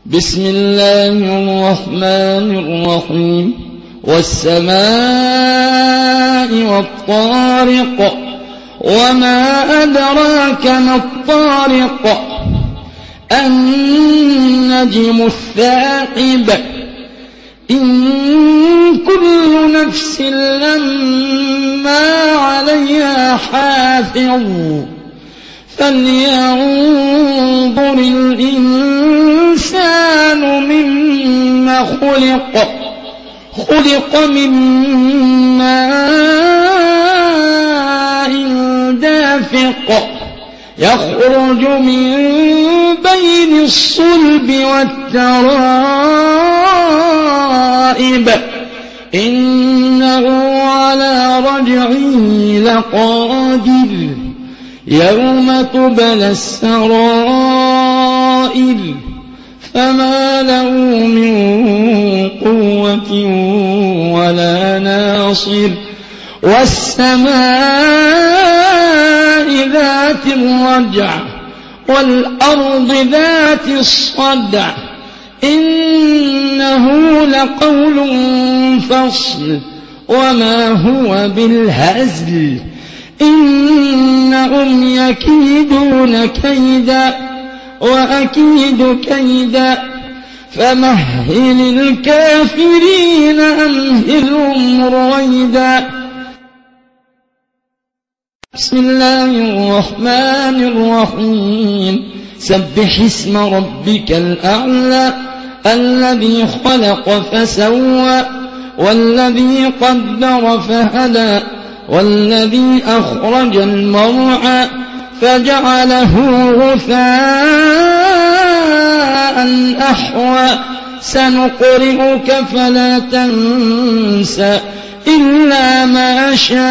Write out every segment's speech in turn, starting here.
بسم الله الرحمن الرحيم والسماء والطارق وما أدراك ما الطارق النجم الثاقب إن كل نفس لما عليها حافظ فلينظر الإنسان مما خلق من ماء دافق يخرج من بين الصلب والترائب إنه على رجعه لقادر يوم تبلى السرائر فما له من قوة ولا ناصر والسماء ذات الرجع والأرض ذات الصدع إنه لقول فصل وما هو بالهزل إنهم يكيدون كيدا وأكيد كيدا فمهل الكافرين أمهلهم رويدا بسم الله الرحمن الرحيم سبح اسم ربك الأعلى الذي خلق فسوى والذي قدر فهدى والذي أخرج المرعى فجعله غثاء أحوى سنقرئك فلا تنسى إلا ما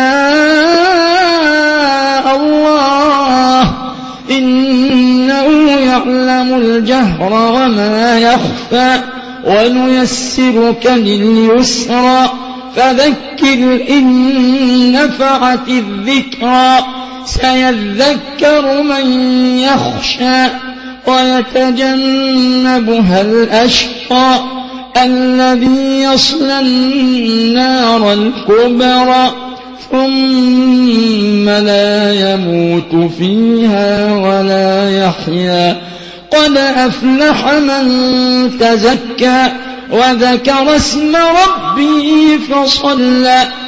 شاء الله إنه يعلم الجهر وما يخفى ونيسرك لليسرى فذكر إن نفعت الذكرى سيذكر من يخشى ويتجنبها الأشقى الذي يصلى النار الكبرى ثم لا يموت فيها ولا يحيا قد أفلح من تزكى وذكر اسم ربه فصلى